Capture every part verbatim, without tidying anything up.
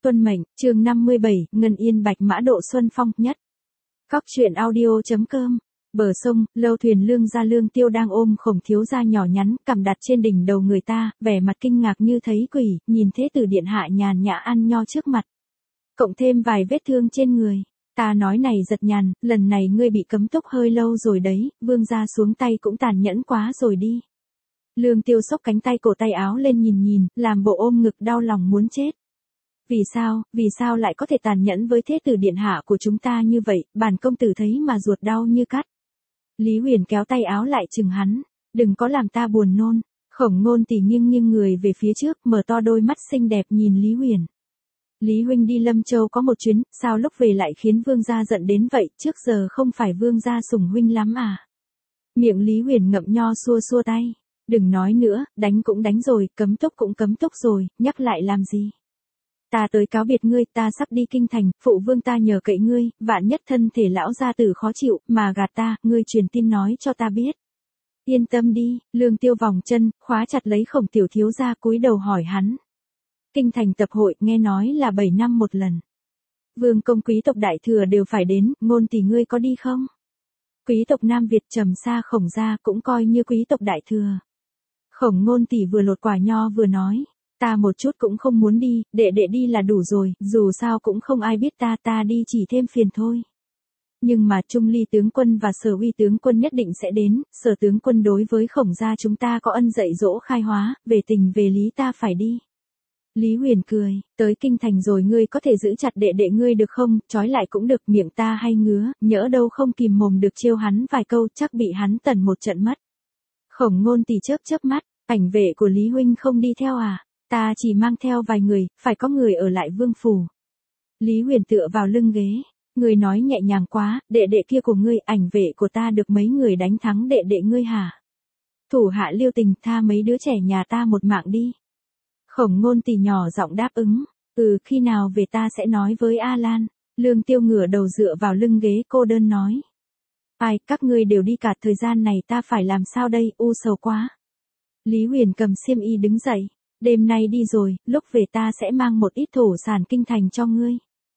Tuân mệnh, chương năm mươi bảy, Ngân Yên Bạch Mã Độ Xuân Phong nhất. Cóc truyện audio.com. Bờ sông, lâu thuyền Lương Gia Lương Tiêu đang ôm Khổng thiếu gia nhỏ nhắn, cằm đặt trên đỉnh đầu người ta, vẻ mặt kinh ngạc như thấy quỷ, nhìn Thế tử điện hạ nhàn nhã ăn nho trước mặt. Cộng thêm vài vết thương trên người. Ta nói này giật nhàn, lần này ngươi bị cấm túc hơi lâu rồi đấy, vương gia xuống tay cũng tàn nhẫn quá rồi đi. Lương Tiêu xốc cánh tay cổ tay áo lên nhìn nhìn, làm bộ ôm ngực đau lòng muốn chết. Vì sao, vì sao lại có thể tàn nhẫn với Thế tử điện hạ của chúng ta như vậy, bản công tử thấy mà ruột đau như cắt. Lý Huyền kéo tay áo lại chừng hắn, đừng có làm ta buồn nôn. Khổng Ngôn Tỷ nghiêng nghiêng người về phía trước, mở to đôi mắt xinh đẹp nhìn Lý Huyền. Lý huynh đi Lâm Châu có một chuyến, sao lúc về lại khiến vương gia giận đến vậy, trước giờ không phải vương gia sủng huynh lắm à? Miệng Lý Huyền ngậm nho xua xua tay, đừng nói nữa, đánh cũng đánh rồi, cấm túc cũng cấm túc rồi, nhắc lại làm gì? Ta tới cáo biệt ngươi, ta sắp đi kinh thành, phụ vương ta nhờ cậy ngươi, vạn nhất thân thể lão gia tử khó chịu, mà gạt ta, ngươi truyền tin nói cho ta biết. Yên tâm đi, Lương Tiêu vòng chân, khóa chặt lấy Khổng tiểu thiếu gia cúi đầu hỏi hắn. Kinh thành tập hội, nghe nói là bảy năm một lần. Vương công quý tộc đại thừa đều phải đến, Ngôn tỷ ngươi có đi không? Quý tộc Nam Việt trầm xa Khổng gia cũng coi như quý tộc đại thừa. Khổng Ngôn tỷ vừa lột quả nho vừa nói. Ta một chút cũng không muốn đi, đệ đệ đi là đủ rồi, dù sao cũng không ai biết ta, ta đi chỉ thêm phiền thôi. Nhưng mà Trung Ly tướng quân và Sở Uy tướng quân nhất định sẽ đến, Sở tướng quân đối với Khổng gia chúng ta có ân dạy dỗ khai hóa, về tình về lý ta phải đi. Lý Huyền cười, tới kinh thành rồi ngươi có thể giữ chặt đệ đệ ngươi được không, trói lại cũng được, miệng ta hay ngứa, nhỡ đâu không kìm mồm được trêu hắn vài câu, chắc bị hắn tẩn một trận mất. Khổng Ngôn Tỷ chớp chớp mắt, ảnh vệ của Lý huynh không đi theo à? Ta chỉ mang theo vài người, phải có người ở lại vương phủ. Lý Huyền tựa vào lưng ghế, người nói nhẹ nhàng quá, đệ đệ kia của ngươi, ảnh vệ của ta được mấy người đánh thắng đệ đệ ngươi hả? Thủ hạ Liêu Tình, tha mấy đứa trẻ nhà ta một mạng đi. Khổng Ngôn Tỷ nhỏ giọng đáp ứng, ừ, khi nào về ta sẽ nói với A Lan. Lương Tiêu ngửa đầu dựa vào lưng ghế cô đơn nói. Ai, các ngươi đều đi cả, thời gian này ta phải làm sao đây, u sầu quá. Lý Huyền cầm xiêm y đứng dậy. Đêm nay đi rồi, lúc về ta sẽ mang một ít thổ sản kinh thành cho ngươi.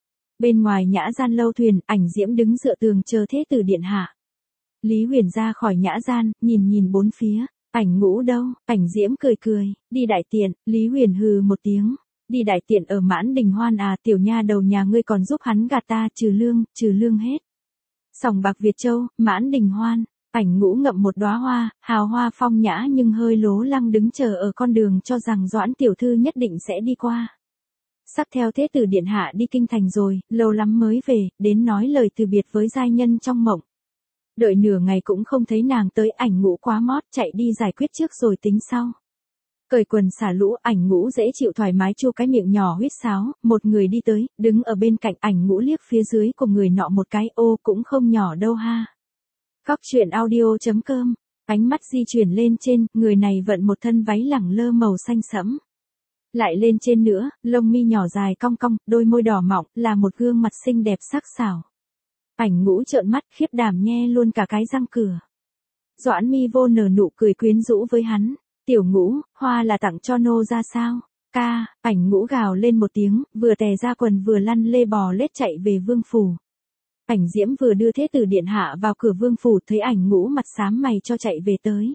Bên ngoài nhã gian lâu thuyền, Ảnh Diễm đứng dựa tường chờ Thế tử điện hạ. Lý Huyền ra khỏi nhã gian, nhìn nhìn bốn phía, Ảnh Ngũ đâu, Ảnh Diễm cười cười, đi đại tiện, Lý Huyền hừ một tiếng, đi đại tiện ở Mãn Đình Hoan à, tiểu nha đầu nhà ngươi còn giúp hắn gạt ta, trừ lương, trừ lương hết. Sòng bạc Việt Châu, Mãn Đình Hoan. Ảnh Ngũ ngậm một đóa hoa, hào hoa phong nhã nhưng hơi lố lăng đứng chờ ở con đường cho rằng Doãn tiểu thư nhất định sẽ đi qua. Sắp theo Thế tử điện hạ đi kinh thành rồi, lâu lắm mới về, đến nói lời từ biệt với giai nhân trong mộng. Đợi nửa ngày cũng không thấy nàng tới, Ảnh Ngũ quá mót, chạy đi giải quyết trước rồi tính sau. Cởi quần xả lũ, Ảnh Ngũ dễ chịu thoải mái chu cái miệng nhỏ huýt sáo, một người đi tới, đứng ở bên cạnh, Ảnh Ngũ liếc phía dưới của người nọ một cái, ô cũng không nhỏ đâu ha. Cóc truyện audio.com, ánh mắt di chuyển lên trên, người này vận một thân váy lẳng lơ màu xanh sẫm. Lại lên trên nữa, lông mi nhỏ dài cong cong, đôi môi đỏ mọng, là một gương mặt xinh đẹp sắc sảo. Ảnh Ngũ trợn mắt, khiếp đảm nhe luôn cả cái răng cửa. Doãn Mi Vô nở nụ cười quyến rũ với hắn, tiểu Ngũ, hoa là tặng cho nô ra sao? Ca, Ảnh Ngũ gào lên một tiếng, vừa tè ra quần vừa lăn lê bò lết chạy về vương phủ. Ảnh Diễm vừa đưa Thế tử điện hạ vào cửa vương phủ, thấy Ảnh Ngũ mặt xám mày cho chạy về tới.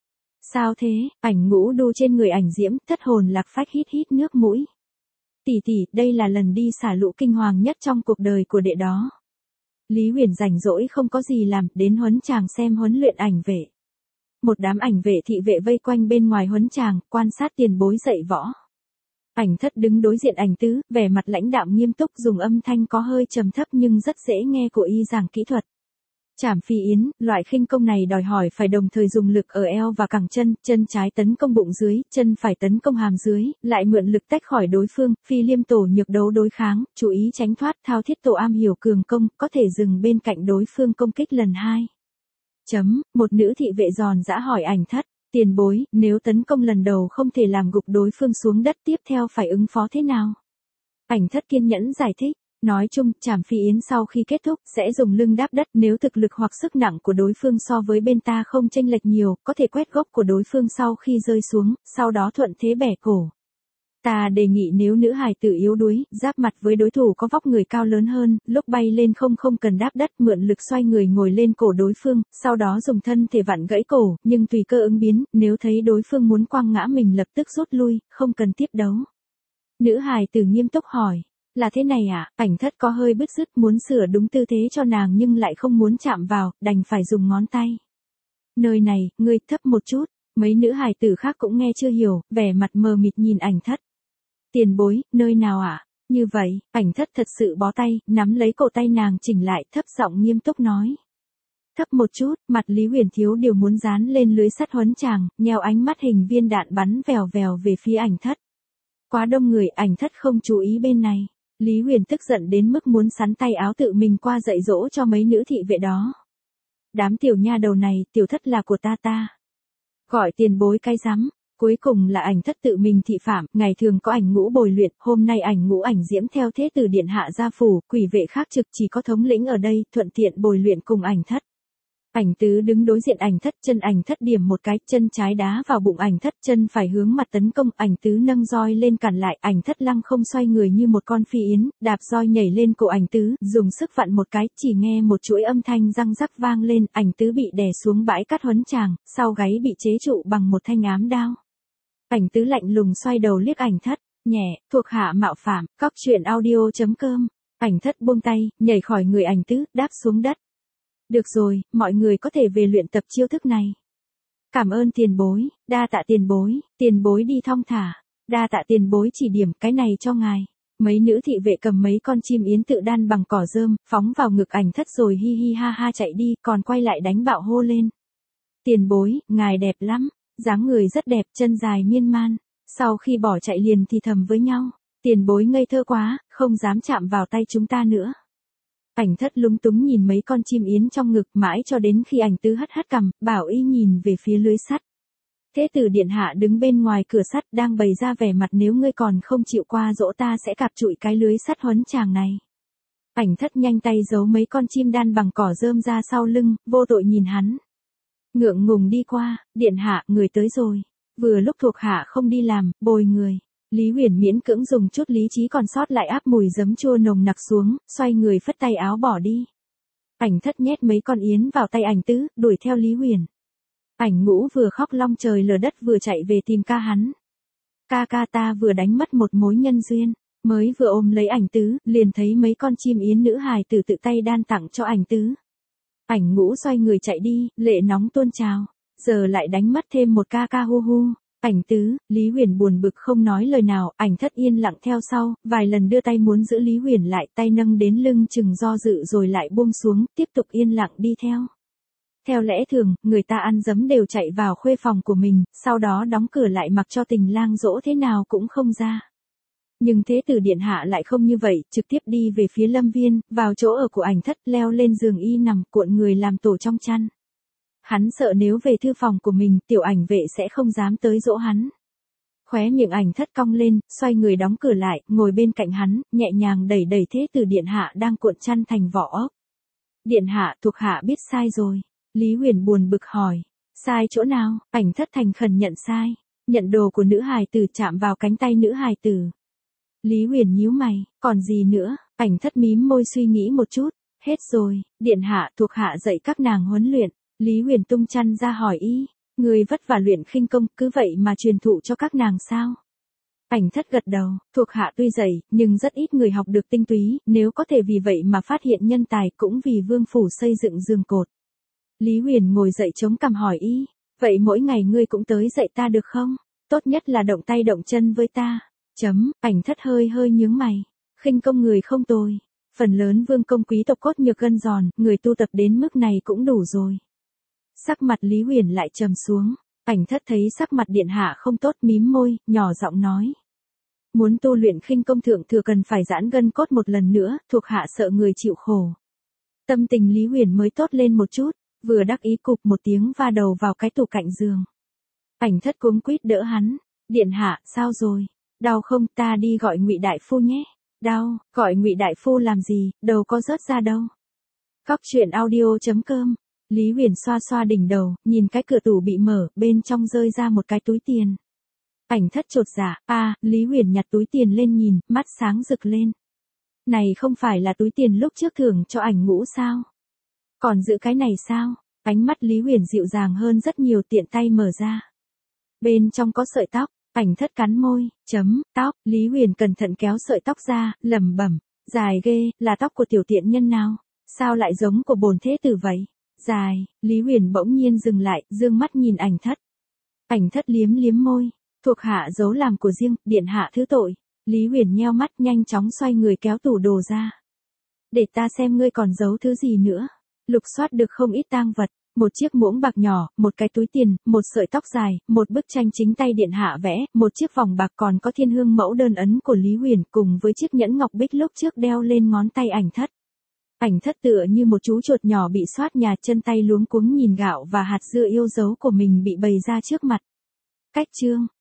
Sao thế? Ảnh Ngũ đu trên người Ảnh Diễm, thất hồn lạc phách hít hít nước mũi. Tỷ tỷ, đây là lần đi xả lũ kinh hoàng nhất trong cuộc đời của đệ đó. Lý Huyền rảnh rỗi không có gì làm, đến huấn tràng xem huấn luyện ảnh vệ. Một đám ảnh vệ thị vệ vây quanh bên ngoài huấn tràng, quan sát tiền bối dạy võ. Ảnh Thất đứng đối diện Ảnh Tứ, vẻ mặt lãnh đạm nghiêm túc, dùng âm thanh có hơi trầm thấp nhưng rất dễ nghe của y giảng kỹ thuật. Trảm phi yến, loại khinh công này đòi hỏi phải đồng thời dùng lực ở eo và cẳng chân, chân trái tấn công bụng dưới, chân phải tấn công hàm dưới, lại mượn lực tách khỏi đối phương, phi liêm tổ nhược đấu đối kháng, chú ý tránh thoát, thao thiết tổ am hiểu cường công, có thể dừng bên cạnh đối phương công kích lần hai. Chấm, một nữ thị vệ giòn giã hỏi Ảnh Thất. Tiền bối, nếu tấn công lần đầu không thể làm gục đối phương xuống đất, tiếp theo phải ứng phó thế nào? Ảnh Thất kiên nhẫn giải thích, nói chung, Trảm phi yến sau khi kết thúc, sẽ dùng lưng đáp đất, nếu thực lực hoặc sức nặng của đối phương so với bên ta không chênh lệch nhiều, có thể quét gốc của đối phương sau khi rơi xuống, sau đó thuận thế bẻ cổ. Ta đề nghị nếu nữ hài tử yếu đuối, giáp mặt với đối thủ có vóc người cao lớn hơn, lúc bay lên không không cần đáp đất, mượn lực xoay người ngồi lên cổ đối phương, sau đó dùng thân thể vặn gãy cổ, nhưng tùy cơ ứng biến, nếu thấy đối phương muốn quăng ngã mình lập tức rút lui, không cần tiếp đấu. Nữ hài tử nghiêm túc hỏi, là thế này à? Ảnh thất có hơi bứt rứt, muốn sửa đúng tư thế cho nàng nhưng lại không muốn chạm vào, đành phải dùng ngón tay. Nơi này, ngươi thấp một chút, mấy nữ hài tử khác cũng nghe chưa hiểu, vẻ mặt mờ mịt nhìn ảnh thất. Tiền bối, nơi nào ạ? À? Như vậy, ảnh thất thật sự bó tay, nắm lấy cổ tay nàng chỉnh lại, thấp giọng nghiêm túc nói. Thấp một chút, mặt Lý Huyền thiếu điều muốn dán lên lưới sắt huấn chàng, nheo ánh mắt hình viên đạn bắn vèo vèo về phía ảnh thất. Quá đông người, ảnh thất không chú ý bên này. Lý Huyền tức giận đến mức muốn sắn tay áo tự mình qua dạy dỗ cho mấy nữ thị vệ đó. Đám tiểu nha đầu này, tiểu thất là của ta ta. Gọi tiền bối cái rắm. Cuối cùng là ảnh thất tự mình thị phạm, ngày thường có ảnh ngũ bồi luyện, hôm nay ảnh ngũ ảnh diễm theo thế tử điện hạ gia phủ, quỷ vệ khác trực chỉ có thống lĩnh ở đây, thuận tiện bồi luyện cùng ảnh thất. Ảnh tứ đứng đối diện ảnh thất, chân ảnh thất điểm một cái, chân trái đá vào bụng ảnh thất, chân phải hướng mặt tấn công, ảnh tứ nâng roi lên cản lại, ảnh thất lăng không xoay người như một con phi yến, đạp roi nhảy lên cổ ảnh tứ, dùng sức vặn một cái, chỉ nghe một chuỗi âm thanh răng rắc vang lên, ảnh tứ bị đè xuống bãi cát huấn tràng, sau gáy bị chế trụ bằng một thanh ám đao. Ảnh tứ lạnh lùng xoay đầu liếc ảnh thất, nhẹ, thuộc hạ mạo phạm, cóc truyện audio chấm com. Ảnh thất buông tay, nhảy khỏi người ảnh tứ, đáp xuống đất. Được rồi, mọi người có thể về luyện tập chiêu thức này. Cảm ơn tiền bối, đa tạ tiền bối, tiền bối đi thong thả, đa tạ tiền bối chỉ điểm cái này cho ngài. Mấy nữ thị vệ cầm mấy con chim yến tự đan bằng cỏ rơm, phóng vào ngực ảnh thất rồi hi hi ha ha chạy đi, còn quay lại đánh bạo hô lên. Tiền bối, ngài đẹp lắm. Dáng người rất đẹp, chân dài miên man. Sau khi bỏ chạy liền thì thầm với nhau. Tiền bối ngây thơ quá, không dám chạm vào tay chúng ta nữa. Ảnh thất lúng túng nhìn mấy con chim yến trong ngực mãi cho đến khi ảnh tứ hất hất cằm, bảo y nhìn về phía lưới sắt. Thế tử điện hạ đứng bên ngoài cửa sắt đang bày ra vẻ mặt nếu ngươi còn không chịu qua dỗ ta sẽ cạp trụi cái lưới sắt huấn chàng này. Ảnh thất nhanh tay giấu mấy con chim đan bằng cỏ rơm ra sau lưng, vô tội nhìn hắn. Ngượng ngùng đi qua, điện hạ, người tới rồi. Vừa lúc thuộc hạ không đi làm, bồi người. Lý Huyền miễn cưỡng dùng chút lý trí còn sót lại áp mùi giấm chua nồng nặc xuống, xoay người phất tay áo bỏ đi. Ảnh thất nhét mấy con yến vào tay ảnh tứ, đuổi theo Lý Huyền. Ảnh ngũ vừa khóc long trời lở đất vừa chạy về tìm ca hắn. Ca ca ta vừa đánh mất một mối nhân duyên, mới vừa ôm lấy ảnh tứ, liền thấy mấy con chim yến nữ hài tử tự tay đan tặng cho ảnh tứ. Ảnh ngũ xoay người chạy đi, lệ nóng tuôn trào, giờ lại đánh mất thêm một ca ca hu hu. Ảnh tứ, Lý Huyền buồn bực không nói lời nào, ảnh thất yên lặng theo sau, vài lần đưa tay muốn giữ Lý Huyền lại, tay nâng đến lưng chừng do dự rồi lại buông xuống, tiếp tục yên lặng đi theo. Theo lẽ thường, người ta ăn dấm đều chạy vào khuê phòng của mình, sau đó đóng cửa lại mặc cho tình lang dỗ thế nào cũng không ra. Nhưng thế tử điện hạ lại không như vậy, trực tiếp đi về phía lâm viên, vào chỗ ở của ảnh thất, leo lên giường y nằm cuộn người làm tổ trong chăn. Hắn sợ nếu về thư phòng của mình, tiểu ảnh vệ sẽ không dám tới dỗ hắn. Khóe miệng ảnh thất cong lên, xoay người đóng cửa lại, ngồi bên cạnh hắn, nhẹ nhàng đẩy đẩy thế tử điện hạ đang cuộn chăn thành vỏ ốc. Điện hạ, thuộc hạ biết sai rồi. Lý Huyền buồn bực hỏi. Sai chỗ nào? Ảnh thất thành khẩn nhận sai. Nhận đồ của nữ hài tử chạm vào cánh tay nữ hài tử. Lý Huyền nhíu mày, còn gì nữa? Ảnh thất mím môi suy nghĩ một chút. Hết rồi, điện hạ, thuộc hạ dạy các nàng huấn luyện. Lý Huyền tung chăn ra hỏi y. Người vất vả luyện khinh công, cứ vậy mà truyền thụ cho các nàng sao? Ảnh thất gật đầu, thuộc hạ tuy dày, nhưng rất ít người học được tinh túy, nếu có thể vì vậy mà phát hiện nhân tài cũng vì vương phủ xây dựng giường cột. Lý Huyền ngồi dậy chống cằm hỏi y, vậy mỗi ngày ngươi cũng tới dạy ta được không? Tốt nhất là động tay động chân với ta. Chấm, ảnh thất hơi hơi nhướng mày. Khinh công người không tồi. Phần lớn vương công quý tộc cốt nhược gân giòn, người tu tập đến mức này cũng đủ rồi. Sắc mặt Lý Huyền lại trầm xuống. Ảnh thất thấy sắc mặt điện hạ không tốt mím môi, nhỏ giọng nói. Muốn tu luyện khinh công thượng thừa cần phải giãn gân cốt một lần nữa, thuộc hạ sợ người chịu khổ. Tâm tình Lý Huyền mới tốt lên một chút, vừa đắc ý cụp một tiếng va đầu vào cái tủ cạnh giường. Ảnh thất cuống quýt đỡ hắn. Điện hạ, sao rồi? Đau không, ta đi gọi Ngụy đại phu nhé. Đau, gọi Ngụy đại phu làm gì, đầu có rớt ra đâu. Cóc truyện audio chấm com. Lý Huyền xoa xoa đỉnh đầu, nhìn cái cửa tủ bị mở, bên trong rơi ra một cái túi tiền. Ảnh thất chột dạ, a, Lý Huyền nhặt túi tiền lên nhìn, mắt sáng rực lên. Này không phải là túi tiền lúc trước thưởng cho ảnh ngũ sao? Còn giữ cái này sao? Ánh mắt Lý Huyền dịu dàng hơn rất nhiều, tiện tay mở ra. Bên trong có sợi tóc, ảnh thất cắn môi, chấm, tóc, Lý Huyền cẩn thận kéo sợi tóc ra, lẩm bẩm, dài ghê, là tóc của tiểu tiện nhân nào? Sao lại giống của bổn thế tử vậy? Dài, Lý Huyền bỗng nhiên dừng lại, dương mắt nhìn ảnh thất. Ảnh thất liếm liếm môi, thuộc hạ giấu làm của riêng, điện hạ thứ tội. Lý Huyền nheo mắt nhanh chóng xoay người kéo tủ đồ ra. Để ta xem ngươi còn giấu thứ gì nữa. Lục soát được không ít tang vật, một chiếc muỗng bạc nhỏ, một cái túi tiền, một sợi tóc dài, một bức tranh chính tay điện hạ vẽ, một chiếc vòng bạc, còn có thiên hương mẫu đơn ấn của Lý Huyền cùng với chiếc nhẫn ngọc bích lúc trước đeo lên ngón tay ảnh thất. Ảnh thất tựa như một chú chuột nhỏ bị soát nhà, chân tay luống cuống nhìn gạo và hạt dưa yêu dấu của mình bị bày ra trước mặt. Cách chương